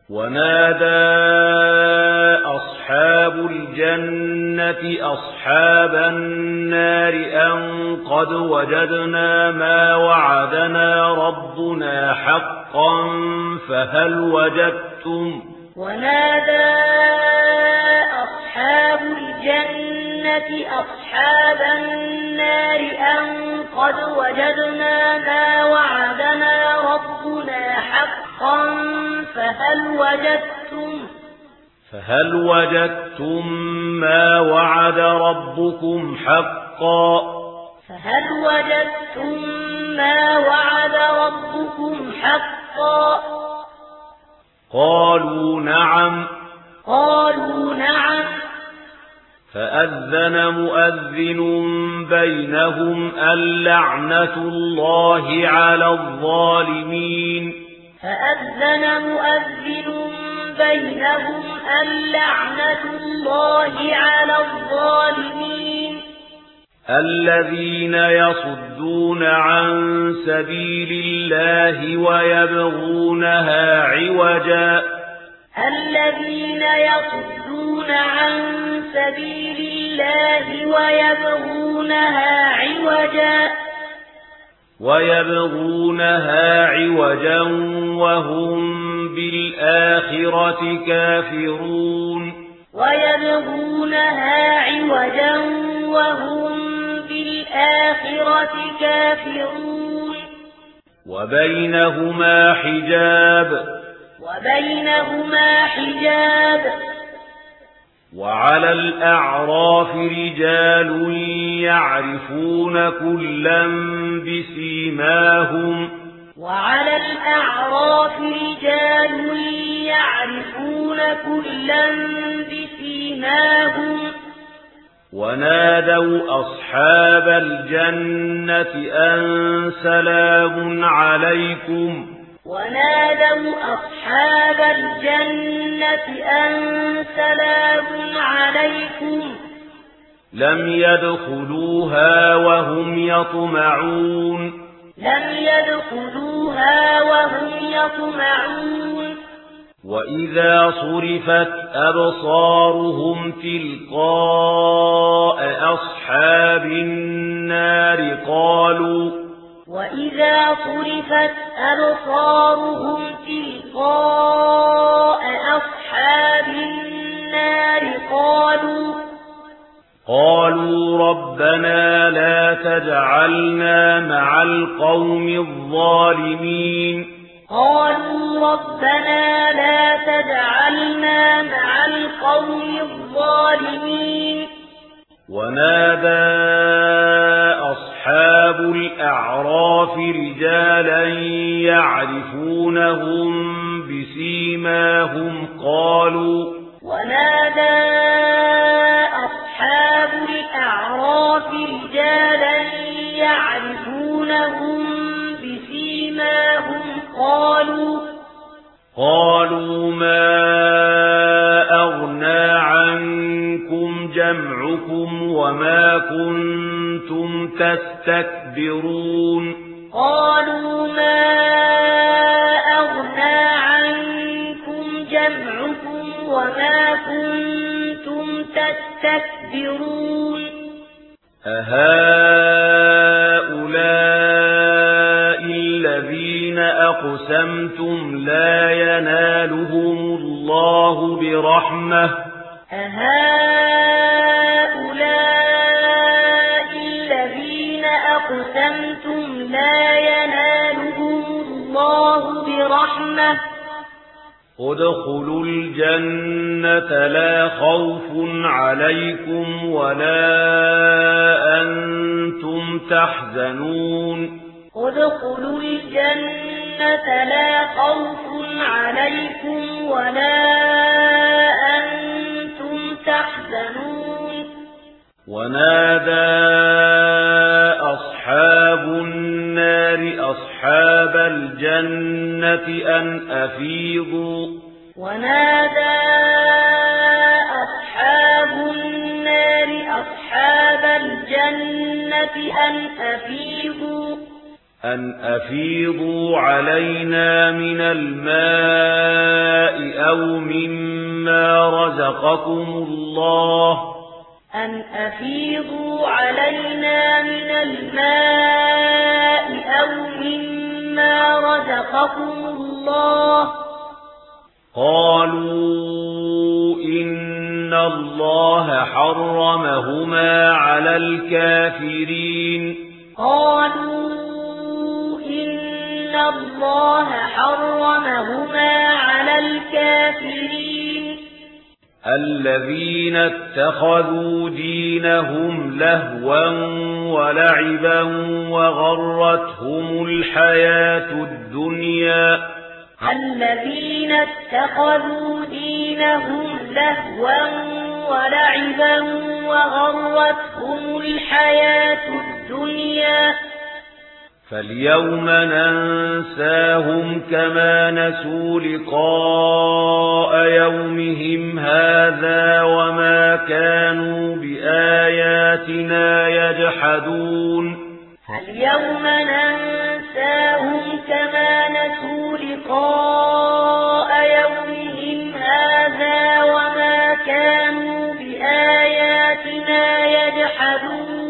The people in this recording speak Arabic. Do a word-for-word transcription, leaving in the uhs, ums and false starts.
ونادى أصحاب الجنة أصحاب النار أن قد وجدنا ما وعدنا ربنا حقا فهل وجدتم ونادى أصحاب الجنة أصحاب النار أن قد وجدنا ما وعدنا ربنا حقا فهل وجدتم فهل وجدتم ما وعد ربكم حقا فهل وجدتم ما وعد ربكم حقا قالوا نعم قالوا نعم فأذن مؤذن بينهم اللعنة الله على الظالمين فأذن مؤذن بينهم اللعنة الله على الظالمين الذين يصدون عن سبيل الله ويبغونها عوجا الذين يصدون عن سبيل الله ويبغونها عوجا ويبغونها عوجا وهم بالآخرة كافرون ويبغونها عوجا وهم بالآخرة كافرون وبينهما حجاب وبينهما حجاب وعلى الأعراف رجال يعرفون كلا بسيماهم وعلى الأعراف رجال يعرفون كلا بسيماهم ونادوا أصحاب الجنة أن سلام عليكم ونادوا أصحاب الجنة أن سلام عليكم لم يدخلوها وهم يطمعون لم يدخلوها وهم يطمعون وإذا صرفت أبصارهم تلقاء أصحاب النار قالوا وإذا صرفت أبصارهم تلقاء أصحاب النار قالوا قالوا ربنا لا تجعلنا مع القوم الظالمين قالوا ربنا لا تجعلنا مع القوم الظالمين ونادى أصحاب الأعراف رجالا يعرفونهم بسيماهم قالوا ونادى أصحاب الأعراف رجالا يعرفونهم بسيماهم قالوا قالوا ما أغنى عنكم جمعكم وما كنتم تستكبرون قالوا ما أغنى عنكم جمعكم وما كنتم تستكبرون أهؤلاء الذين أقسمتم لا ينالهم الله برحمة أهؤلاء الذين أقسمتم لا ينالهم الله برحمة ادخلوا الجنة لا خوف عليكم ولا أنتم تحزنون ادخلوا الجنة لا خوف عليكم ولا أنتم تحزنون ونادى أصحاب النار أصحاب الجنة أن أفيضوا ونادى أصحاب النار أصحاب الجنة أن أفيضوا أن أفيضوا علينا من الماء رزقكم الله أن أفيضوا علينا من الماء أو مما رزقكم الله قالوا إن الله حرمهما على الكافرين قالوا إن الله حرمهما على الكافرين الذين اتخذوا دينهم لهوا ولعبا وغرتهم الحياة الدنيا الذين اتخذوا دينهم لهوا ولعبا وغرتهم الحياة الدنيا فاليوم ننساهم كما نسوا لقاء يومهم هذا وما كانوا بآياتنا يجحدون فاليوم ننساهم كما نسوا لقاء يومهم هذا وما كانوا بآياتنا يجحدون